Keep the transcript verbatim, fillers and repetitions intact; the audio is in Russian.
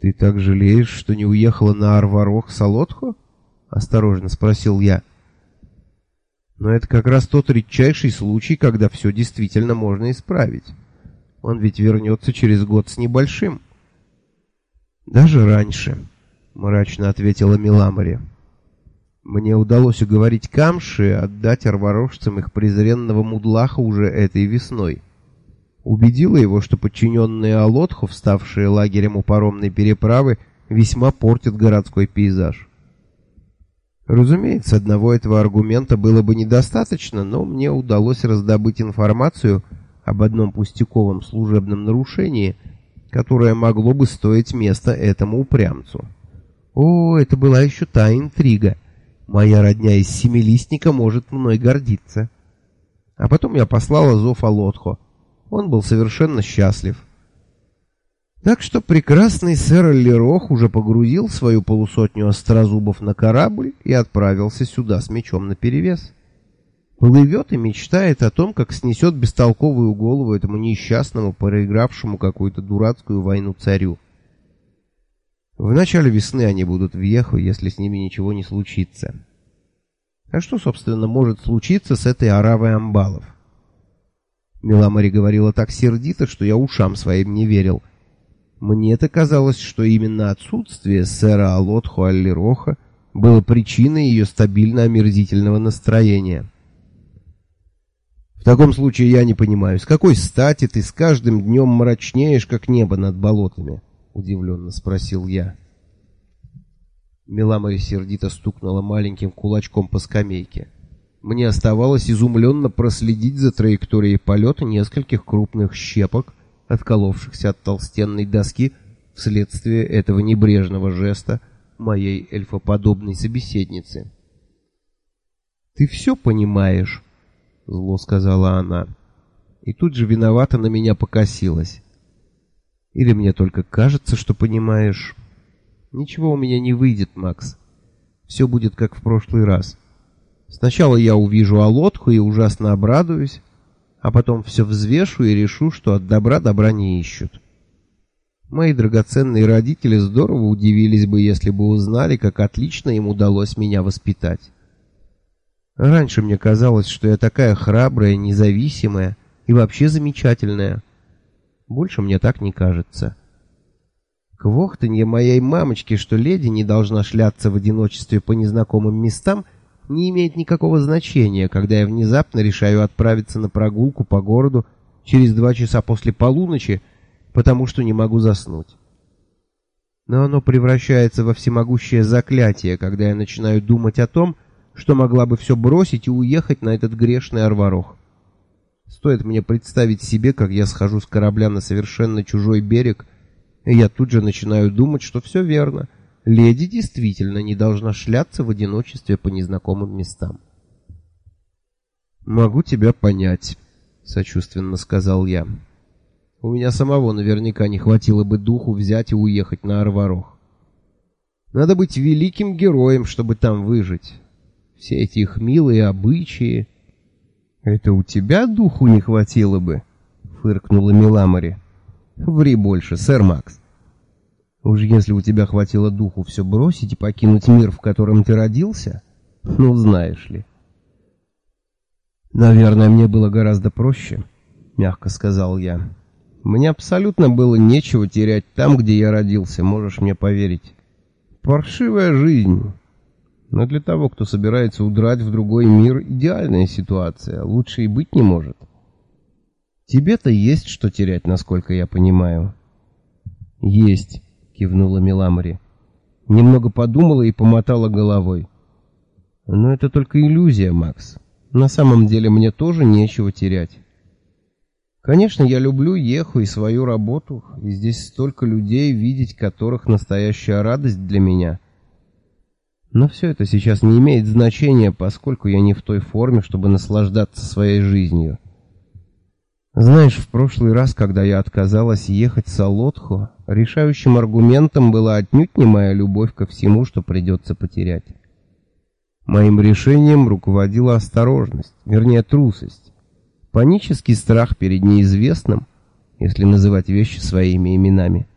«Ты так жалеешь, что не уехала на Арварох Солотхо?» — осторожно спросил я. «Но это как раз тот редчайший случай, когда все действительно можно исправить. Он ведь вернется через год с небольшим». «Даже раньше», — мрачно ответила Миламари. «Мне удалось уговорить Камши отдать арварожцам их презренного мудлаха уже этой весной. Убедила его, что подчиненные Алотху, вставшие лагерем у паромной переправы, весьма портят городской пейзаж. Разумеется, одного этого аргумента было бы недостаточно, но мне удалось раздобыть информацию об одном пустяковом служебном нарушении, которое могло бы стоить места этому упрямцу. О, это была еще та интрига. Моя родня из Семилистника может мной гордиться. А потом я послала зов Алотхо. Он был совершенно счастлив. Так что прекрасный сэр Аллерох уже погрузил свою полусотню острозубов на корабль и отправился сюда с мечом наперевес. Плывет и мечтает о том, как снесет бестолковую голову этому несчастному, проигравшему какую-то дурацкую войну царю. В начале весны они будут в Йеху, если с ними ничего не случится. А что, собственно, может случиться с этой оравой амбалов? Миламари говорила так сердито, что я ушам своим не верил. Мне-то казалось, что именно отсутствие сэра Алотхо Аллероха было причиной ее стабильно омерзительного настроения. «В таком случае я не понимаю, с какой стати ты с каждым днем мрачнеешь, как небо над болотами?» — удивленно спросил я. Миламари сердито стукнула маленьким кулачком по скамейке. Мне оставалось изумленно проследить за траекторией полета нескольких крупных щепок, отколовшихся от толстенной доски вследствие этого небрежного жеста моей эльфоподобной собеседницы. «Ты все понимаешь», — зло сказала она, и тут же виновато на меня покосилась. «Или мне только кажется, что понимаешь? Ничего у меня не выйдет, Макс. Все будет как в прошлый раз. Сначала я увижу Алотху и ужасно обрадуюсь, а потом все взвешу и решу, что от добра добра не ищут. Мои драгоценные родители здорово удивились бы, если бы узнали, как отлично им удалось меня воспитать. Раньше мне казалось, что я такая храбрая, независимая и вообще замечательная. Больше мне так не кажется. Квохтанье моей мамочки, что леди не должна шляться в одиночестве по незнакомым местам, не имеет никакого значения, когда я внезапно решаю отправиться на прогулку по городу через два часа после полуночи, потому что не могу заснуть. Но оно превращается во всемогущее заклятие, когда я начинаю думать о том, что могла бы все бросить и уехать на этот грешный Арварох. Стоит мне представить себе, как я схожу с корабля на совершенно чужой берег, и я тут же начинаю думать, что все верно. Леди действительно не должна шляться в одиночестве по незнакомым местам. «Могу тебя понять», — сочувственно сказал я. «У меня самого наверняка не хватило бы духу взять и уехать на Арварох. Надо быть великим героем, чтобы там выжить. Все эти их милые обычаи...» «Это у тебя духу не хватило бы?» — фыркнула Миламари. «Ври больше, сэр Макс. Уж если у тебя хватило духу все бросить и покинуть мир, в котором ты родился, ну, знаешь ли». «Наверное, мне было гораздо проще», — мягко сказал я. «Мне абсолютно было нечего терять там, где я родился, можешь мне поверить. Паршивая жизнь. Но для того, кто собирается удрать в другой мир, идеальная ситуация, лучше и быть не может. Тебе-то есть что терять, насколько я понимаю». «Есть», — кивнула Миламари. Немного подумала и помотала головой. «Но это только иллюзия, Макс. На самом деле мне тоже нечего терять. Конечно, я люблю Йеху и свою работу, и здесь столько людей, видеть которых настоящая радость для меня. Но все это сейчас не имеет значения, поскольку я не в той форме, чтобы наслаждаться своей жизнью. Знаешь, в прошлый раз, когда я отказалась ехать с Алотхо, решающим аргументом была отнюдь не моя любовь ко всему, что придется потерять. Моим решением руководила осторожность, вернее трусость, панический страх перед неизвестным, если называть вещи своими именами.